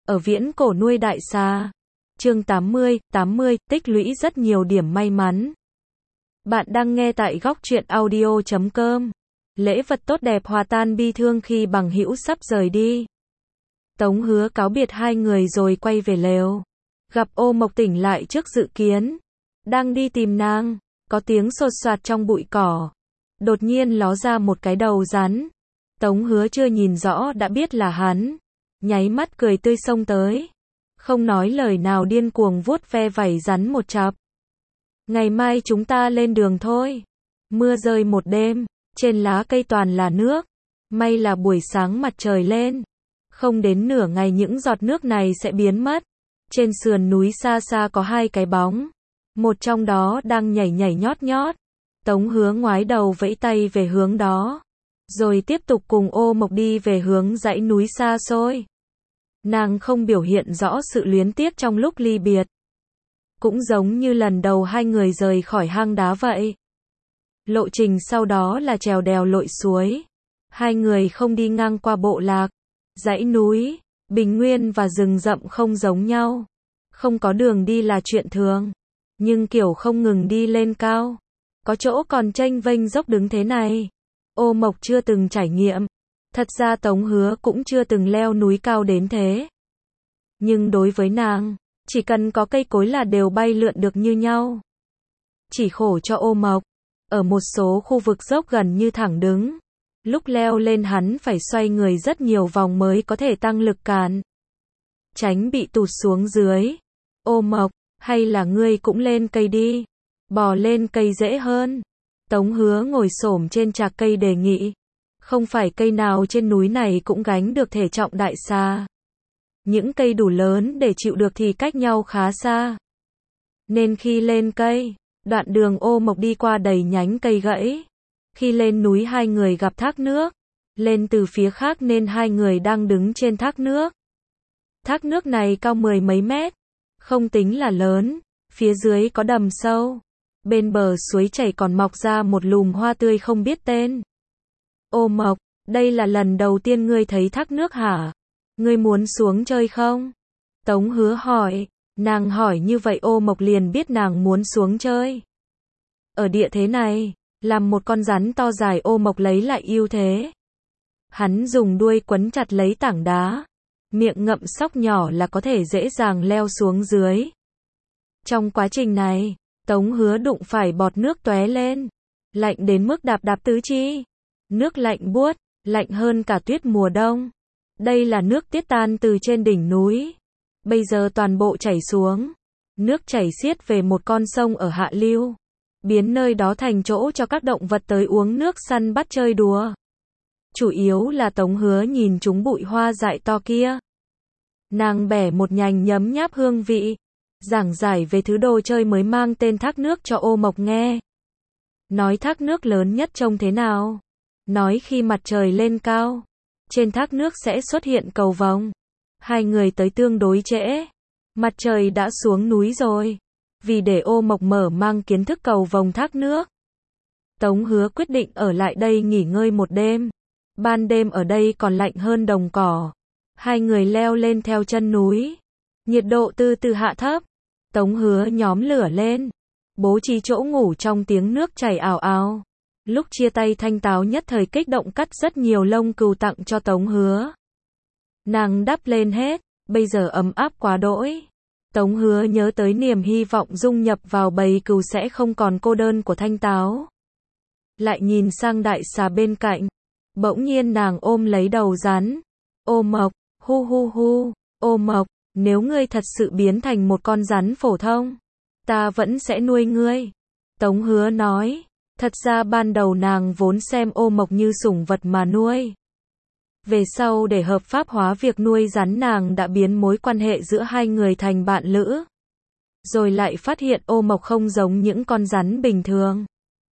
ở viễn cổ nuôi đại xà. Chương 80, tích lũy rất nhiều điểm may mắn. Bạn đang nghe tại góc truyện audio.com. Lễ vật tốt đẹp hòa tan bi thương khi bằng hữu sắp rời đi. Tống Hứa cáo biệt hai người rồi quay về lều. Gặp Ô Mộc tỉnh lại trước dự kiến. Đang đi tìm nàng, có tiếng xột xoạt trong bụi cỏ. Đột nhiên ló ra một cái đầu rắn. Tống Hứa chưa nhìn rõ đã biết là hắn. Nháy mắt cười tươi xông tới. Không nói lời nào điên cuồng vuốt ve vảy rắn một chập. Ngày mai chúng ta lên đường thôi. Mưa rơi một đêm, trên lá cây toàn là nước. May là buổi sáng mặt trời lên. Không đến nửa ngày những giọt nước này sẽ biến mất. Trên sườn núi xa xa có hai cái bóng. Một trong đó đang nhảy nhảy nhót nhót. Tống Hứa ngoái đầu vẫy tay về hướng đó. Rồi tiếp tục cùng Ô Mộc đi về hướng dãy núi xa xôi. Nàng không biểu hiện rõ sự luyến tiếc trong lúc ly biệt. Cũng giống như lần đầu hai người rời khỏi hang đá vậy. Lộ trình sau đó là trèo đèo lội suối. Hai người không đi ngang qua bộ lạc, dãy núi, bình nguyên và rừng rậm không giống nhau. Không có đường đi là chuyện thường. Nhưng kiểu không ngừng đi lên cao. Có chỗ còn chênh vênh dốc đứng thế này. Ô Mộc chưa từng trải nghiệm. Thật ra Tống Hứa cũng chưa từng leo núi cao đến thế. Nhưng đối với nàng, chỉ cần có cây cối là đều bay lượn được như nhau. Chỉ khổ cho Ô Mộc, ở một số khu vực dốc gần như thẳng đứng. Lúc leo lên hắn phải xoay người rất nhiều vòng mới có thể tăng lực cản. Tránh bị tụt xuống dưới. Ô Mộc, hay là ngươi cũng lên cây đi. Bò lên cây dễ hơn. Tống Hứa ngồi xổm trên trạc cây đề nghị. Không phải cây nào trên núi này cũng gánh được thể trọng đại xà. Những cây đủ lớn để chịu được thì cách nhau khá xa. Nên khi lên cây, đoạn đường Ô Mộc đi qua đầy nhánh cây gãy. Khi lên núi hai người gặp thác nước. Lên từ phía khác nên hai người đang đứng trên thác nước. Thác nước này cao 10 mấy mét. Không tính là lớn. Phía dưới có đầm sâu. Bên bờ suối chảy còn mọc ra một lùm hoa tươi không biết tên. Ô Mộc, đây là lần đầu tiên ngươi thấy thác nước hả? Ngươi muốn xuống chơi không? Tống Hứa hỏi. Nàng hỏi như vậy Ô Mộc liền biết nàng muốn xuống chơi. Ở địa thế này, làm một con rắn to dài Ô Mộc lấy lại ưu thế. Hắn dùng đuôi quấn chặt lấy tảng đá. Miệng ngậm sóc nhỏ là có thể dễ dàng leo xuống dưới. Trong quá trình này, Tống Hứa đụng phải bọt nước tóe lên. Lạnh đến mức đạp đạp tứ chi. Nước lạnh buốt, lạnh hơn cả tuyết mùa đông. Đây là nước tiết tan từ trên đỉnh núi. Bây giờ toàn bộ chảy xuống. Nước chảy xiết về một con sông ở hạ lưu. Biến nơi đó thành chỗ cho các động vật tới uống nước săn bắt chơi đùa. Chủ yếu là Tống Hứa nhìn chúng bụi hoa dại to kia. Nàng bẻ một nhành nhấm nháp hương vị. Giảng giải về thứ đồ chơi mới mang tên thác nước cho Ô Mộc nghe. Nói thác nước lớn nhất trông thế nào? Nói khi mặt trời lên cao, trên thác nước sẽ xuất hiện cầu vồng. Hai người tới tương đối trễ. Mặt trời đã xuống núi rồi. Vì để Ô Mộc mở mang kiến thức cầu vồng thác nước, Tống Hứa quyết định ở lại đây nghỉ ngơi một đêm. Ban đêm ở đây còn lạnh hơn đồng cỏ. Hai người leo lên theo chân núi. Nhiệt độ từ từ hạ thấp. Tống Hứa nhóm lửa lên. Bố trí chỗ ngủ trong tiếng nước chảy ào ào. Lúc chia tay Thanh Táo nhất thời kích động cắt rất nhiều lông cừu tặng cho Tống Hứa. Nàng đắp lên hết, bây giờ ấm áp quá đỗi. Tống Hứa nhớ tới niềm hy vọng dung nhập vào bầy cừu sẽ không còn cô đơn của Thanh Táo. Lại nhìn sang đại xà bên cạnh. Bỗng nhiên nàng ôm lấy đầu rắn. Ô Mộc, hu hu hu, Ô Mộc, nếu ngươi thật sự biến thành một con rắn phổ thông, ta vẫn sẽ nuôi ngươi. Tống Hứa nói. Thật ra ban đầu nàng vốn xem Ô Mộc như sủng vật mà nuôi. Về sau để hợp pháp hóa việc nuôi rắn nàng đã biến mối quan hệ giữa hai người thành bạn lữ. Rồi lại phát hiện Ô Mộc không giống những con rắn bình thường.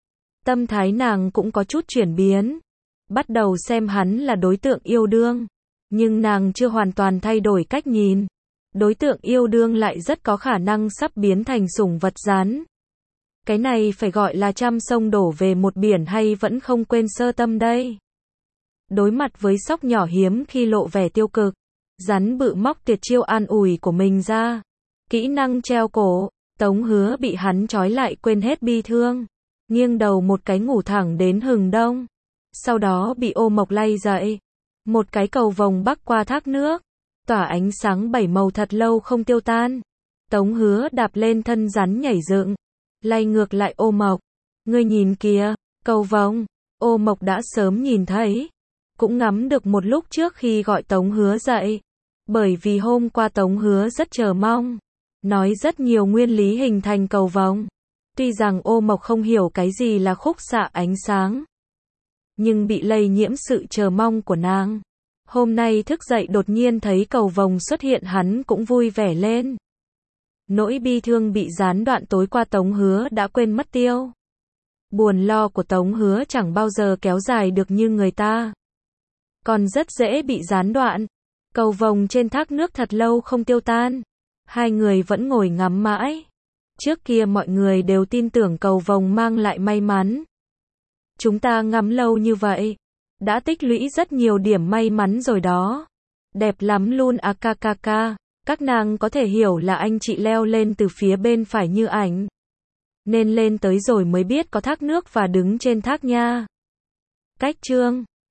Tâm thái nàng cũng có chút chuyển biến. Bắt đầu xem hắn là đối tượng yêu đương. Nhưng nàng chưa hoàn toàn thay đổi cách nhìn. Đối tượng yêu đương lại rất có khả năng sắp biến thành sủng vật rắn. Cái này phải gọi là trăm sông đổ về một biển hay vẫn không quên sơ tâm đây. Đối mặt với sóc nhỏ hiếm khi lộ vẻ tiêu cực. Rắn bự móc tuyệt chiêu an ủi của mình ra. Kỹ năng treo cổ, Tống Hứa bị hắn trói lại quên hết bi thương. Nghiêng đầu một cái ngủ thẳng đến hừng đông. Sau đó bị Ô Mộc lay dậy. Một cái cầu vồng bắc qua thác nước. Tỏa ánh sáng bảy màu thật lâu không tiêu tan. Tống Hứa đạp lên thân rắn nhảy dựng. Lay ngược lại Ô Mộc. Ngươi nhìn kìa, cầu vồng. Ô Mộc đã sớm nhìn thấy. Cũng ngắm được một lúc trước khi gọi Tống Hứa dậy. Bởi vì hôm qua Tống Hứa rất chờ mong. Nói rất nhiều nguyên lý hình thành cầu vồng. Tuy rằng Ô Mộc không hiểu cái gì là khúc xạ ánh sáng. Nhưng bị lây nhiễm sự chờ mong của nàng. Hôm nay thức dậy đột nhiên thấy cầu vồng xuất hiện hắn cũng vui vẻ lên. Nỗi bi thương bị gián đoạn tối qua Tống Hứa đã quên mất tiêu. Buồn lo của Tống Hứa chẳng bao giờ kéo dài được như người ta. Còn rất dễ bị gián đoạn. Cầu vồng trên thác nước thật lâu không tiêu tan. Hai người vẫn ngồi ngắm mãi. Trước kia mọi người đều tin tưởng cầu vồng mang lại may mắn. Chúng ta ngắm lâu như vậy. Đã tích lũy rất nhiều điểm may mắn rồi đó. Đẹp lắm luôn akakaka. Các nàng có thể hiểu là anh chị leo lên từ phía bên phải như ảnh. Nên lên tới rồi mới biết có thác nước và đứng trên thác nha. Cách chương